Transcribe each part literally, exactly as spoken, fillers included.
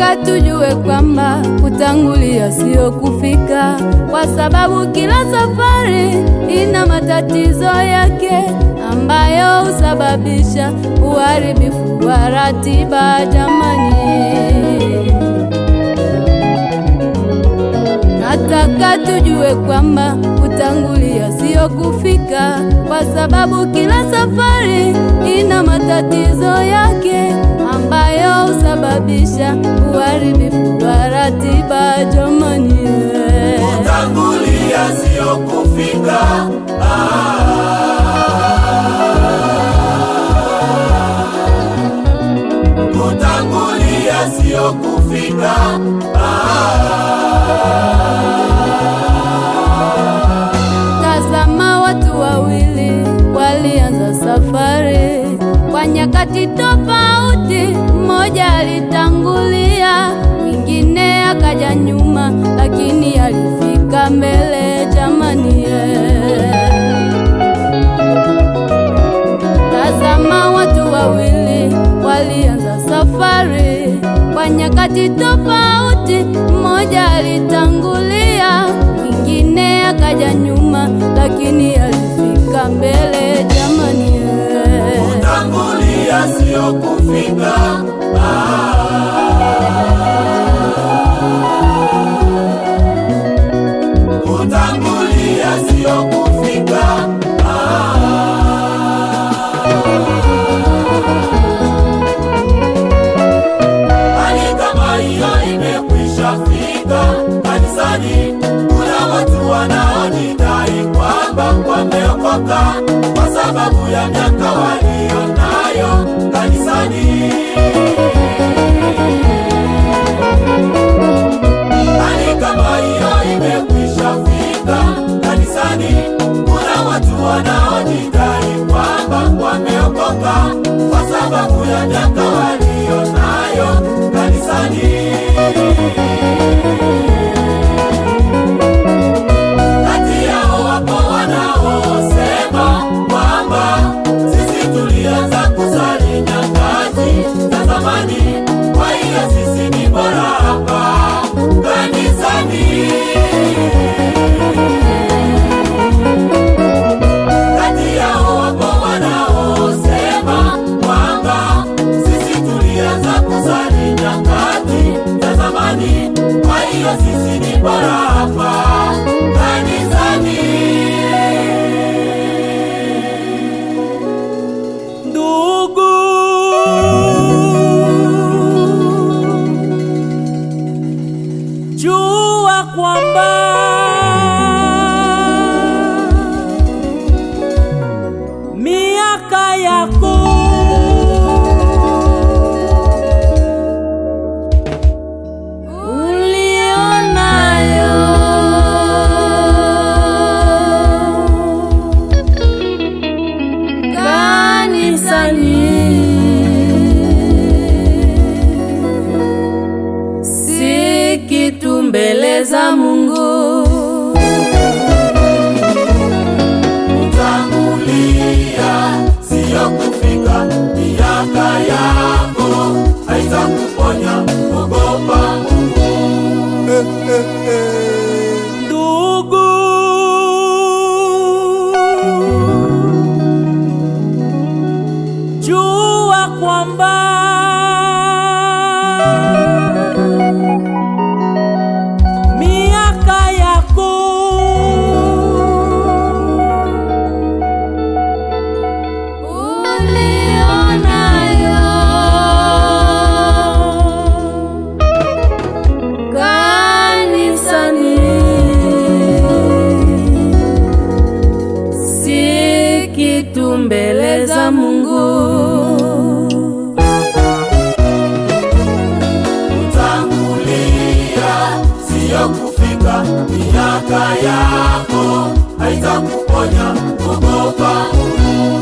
Nataka tujue kwamba kutangulia sio kufika, kwa sababu kila safari ina matatizo yake ambayo husababisha uharibifu wa ratiba. Jamani, nataka tujue kwamba kutangulia sio kufika, kwa sababu kila safari ina matatizo yake ambayo husababisha uharibifu wa ratiba. Jamani, kutangulia sio kufika. Ah, kutangulia sio kufika. Tazama, watu wawili walianza safari kwa nyakati tofauti. Mmoja alitangulia, mwingine akaja nyuma, lakini alifika mbele. Jamani, tazama, watu wawili walianza safari kwa nyakati tofauti. Mmoja alitangulia, mwingine akaja nyuma, lakini alifika mbele. Jamani, kutangulia sio kufika. Kutangulia sio kufika. Hali kama hiyo imekwisha fika kanisani. Kuna watu wanaojidai kwamba wameokoka kwa sababu ya miaka walio nayo kanisani. Hali kama hiyo imekwisha fika kanisani. Kuna watu wanaojidai kwamba wameokoka kwa sababu ya miaka walio nayo kanisani. Kati yao wapo wanaosema kwamba sisi tulianza kusali nyakati za zamani, kwa hiyo sisi ni bora hapa kanisani. Kati yao wapo wanaosema kwamba sisi tulianza kusali nyakati za zamani, kwa hiyo sisi ni bora hapa kanisani. Ndugu, jua kwamba miaka yako ulionayo kanisani si kitu mbele za Mungu. Kutangulia sio kufika. Miaka yako haitakuponya, ogopa Mungu. Ndugu, jua kwamba miaka yako ulionayo kanisani si kitu mbele za Mungu. Kutangulia sio kufika. Miaka yako haitakuponya, ogopa Mungu.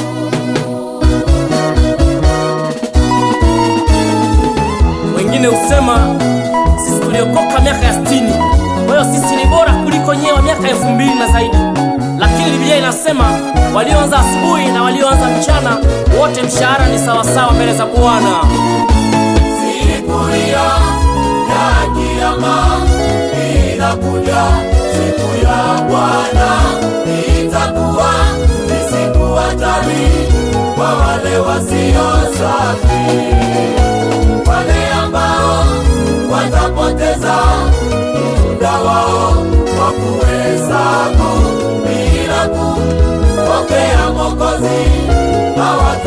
Wengine husema sisi tuliokoka miaka ya sitini, kwa hiyo sisi ni bora kuliko nyewe wa miaka elfu mbili na zaidi. Lakini Biblia inasema walioanza asubuhi na walioanza mchana wote mshahara ni sawasawa mbele za Bwana. Siku hiyo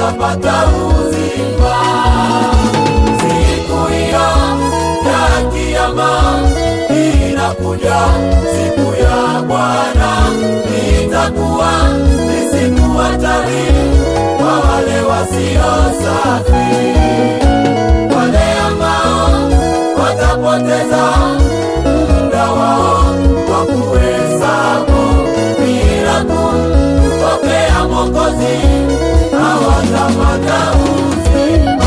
watapata uzima. Siku hiyo ya kiyama inakuja, siku ya Bwana itakuwa ni siku hatari kwa wale wasio safi, wale ambao watapoteza muda wao kwa kuhesabu bila kumpokea Mwokozi, hawatapata uzima.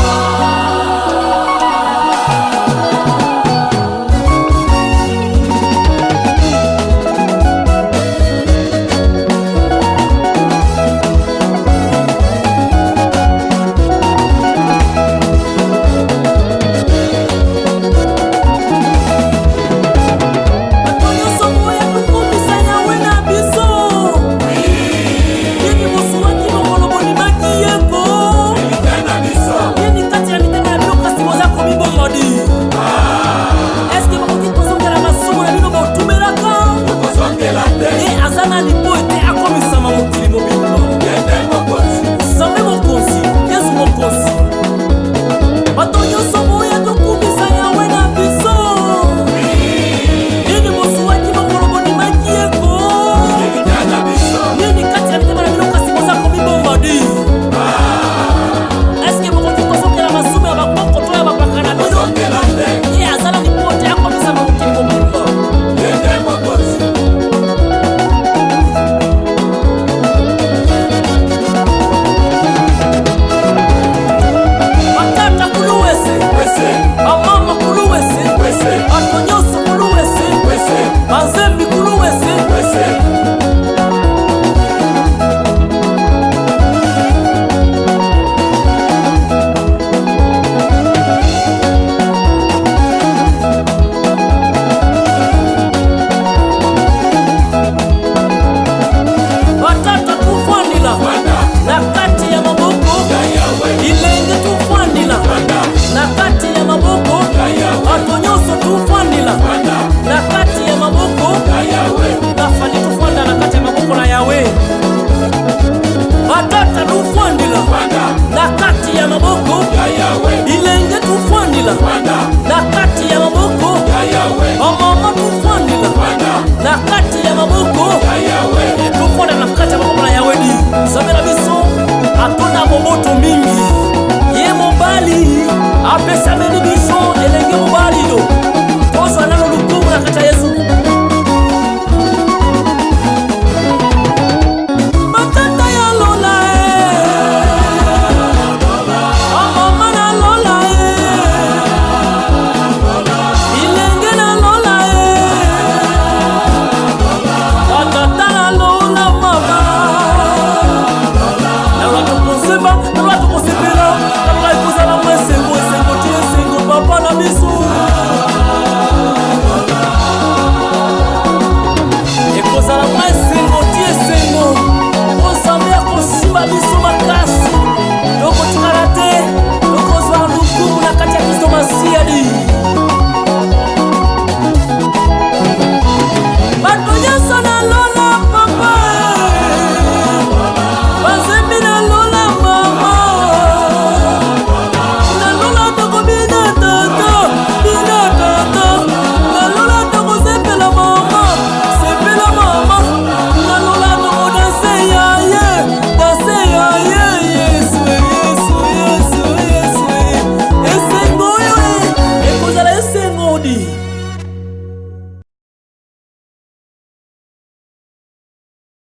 Melody.